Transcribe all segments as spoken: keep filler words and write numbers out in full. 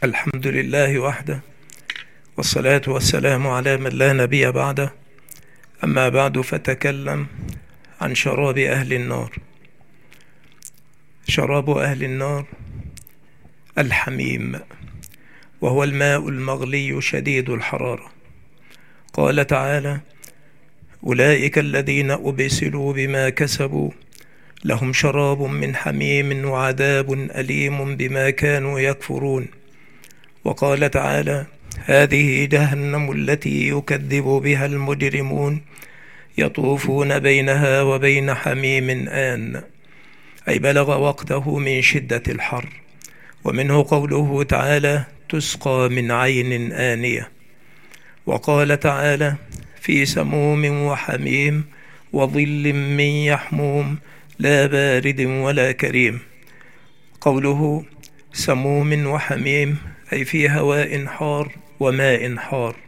الحمد لله وحده، والصلاة والسلام على من لا نبي بعده. أما بعد، فتكلم عن شراب أهل النار. شراب أهل النار الحميم، وهو الماء المغلي شديد الحرارة. قال تعالى: أولئك الذين أبسلوا بما كسبوا لهم شراب من حميم وعذاب أليم بما كانوا يكفرون. وقال تعالى: هذه جهنم التي يكذب بها المجرمون يطوفون بينها وبين حميم آن، أي بلغ وقته من شدة الحر. ومنه قوله تعالى: تسقى من عين آنية. وقال تعالى: في سموم وحميم وظل من يحموم لا بارد ولا كريم. قوله سموم وحميم أي في هواء حار وماء حار.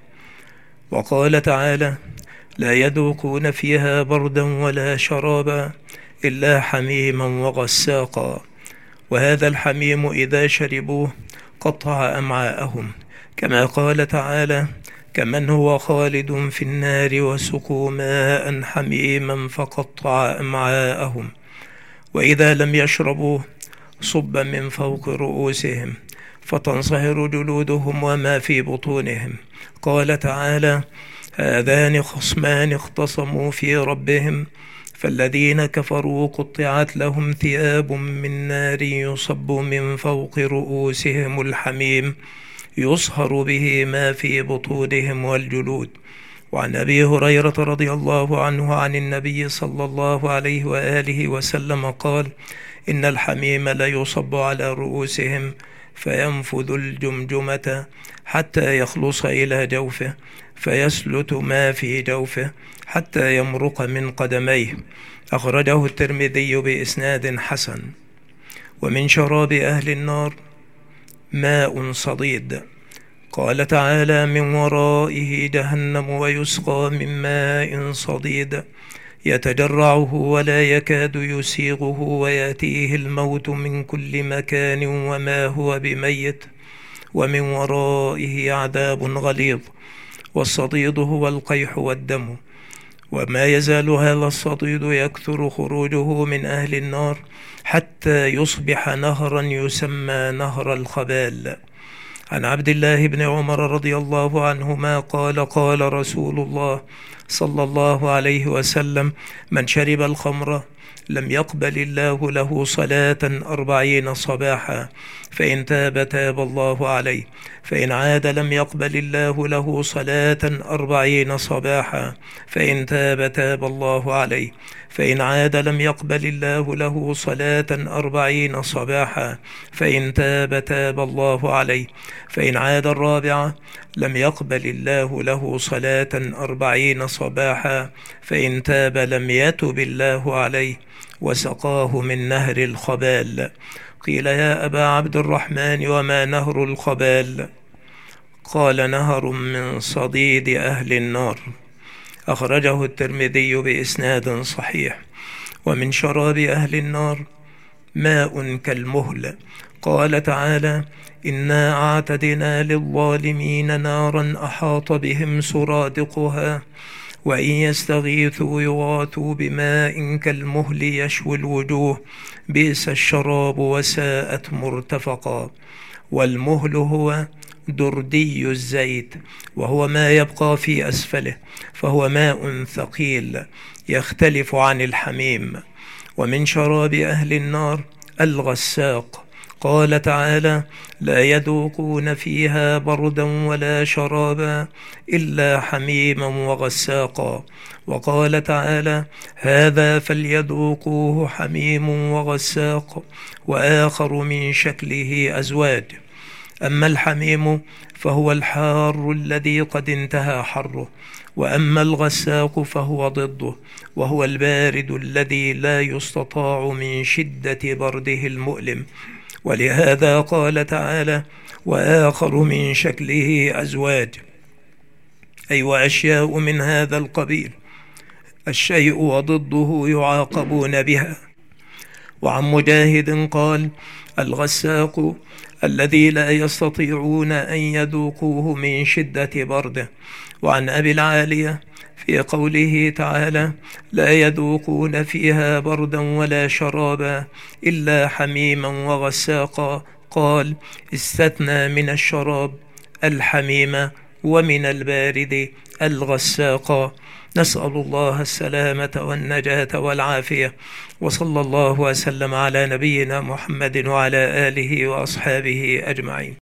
وقال تعالى: لا يذوقون فيها بردا ولا شرابا إلا حميما وغساقا. وهذا الحميم إذا شربوه قطع أمعاءهم، كما قال تعالى: كمن هو خالد في النار وسقوا ماء حميما فقطع أمعاءهم. وإذا لم يشربوه صب من فوق رؤوسهم فتنصهر جلودهم وما في بطونهم. قال تعالى: هذان خصمان اختصموا في ربهم فالذين كفروا قطعت لهم ثياب من نار يصب من فوق رؤوسهم الحميم يصهر به ما في بطونهم والجلود. وعن أبي هريرة رضي الله عنه عن النبي صلى الله عليه وآله وسلم قال: إن الحميم لا يصب على رؤوسهم فينفذ الجمجمة حتى يخلص إلى جوفه فيسلت ما في جوفه حتى يمرق من قدميه. أخرجه الترمذي بإسناد حسن. ومن شراب أهل النار ماء صديد. قال تعالى: من ورائه جهنم ويسقى من ماء صديد يتجرعه ولا يكاد يسيغه ويأتيه الموت من كل مكان وما هو بميت ومن ورائه عذاب غليظ. والصديد هو القيح والدم. وما يزال هذا الصديد يكثر خروجه من أهل النار حتى يصبح نهرا يسمى نهر الخبال. عن عبد الله بن عمر رضي الله عنهما قال: قال رسول الله صلى الله عليه وسلم: من شرب الخمر لم يقبل الله له صلاة أربعين صباحا، فإن تاب تاب الله عليه، فإن عاد لم يقبل الله له صلاة أربعين صباحا، فإن تاب تاب الله عليه، فإن عاد لم يقبل الله له صلاة أربعين صباحا، فإن تاب تاب الله عليه، فإن عاد الرابعة لم يقبل الله له صلاة أربعين صباحا، فإن تاب لم يتب الله عليه وسقاه من نهر الخبال. قيل: يا أبا عبد الرحمن، وما نهر الخبال؟ قال: نهر من صديد أهل النار. أخرجه الترمذي بإسناد صحيح. ومن شراب أهل النار ماء كالمهل. قال تعالى: إنا أعتدنا للظالمين نارا أحاط بهم سرادقها وإن يستغيثوا يغاثوا بماء كالمهل يشوي الوجوه بئس الشراب وساءت مرتفقا. والمهل هو دردي الزيت، وهو ما يبقى في أسفله، فهو ماء ثقيل يختلف عن الحميم. ومن شراب أهل النار الغساق. قال تعالى: لا يذوقون فيها بردا ولا شرابا إلا حميما وغساقا. وقال تعالى: هذا فليذوقوه حميم وغساق وآخر من شكله أزواج. أما الحميم فهو الحار الذي قد انتهى حره، وأما الغساق فهو ضده، وهو البارد الذي لا يستطاع من شدة برده المؤلم. ولهذا قال تعالى: وآخر من شكله أزواج، أي وأشياء من هذا القبيل، الشيء وضده يعاقبون بها. وعن مجاهد قال: الغساق الذي لا يستطيعون أن يذوقوه من شدة برده. وعن أبي العالية في قوله تعالى: لا يذوقون فيها بردا ولا شرابا إلا حميما وغساقا، قال: استثنى من الشراب الحميم ومن البارد الغساق. نسأل الله السلامة والنجاة والعافية، وصلى الله وسلم على نبينا محمد وعلى آله وأصحابه أجمعين.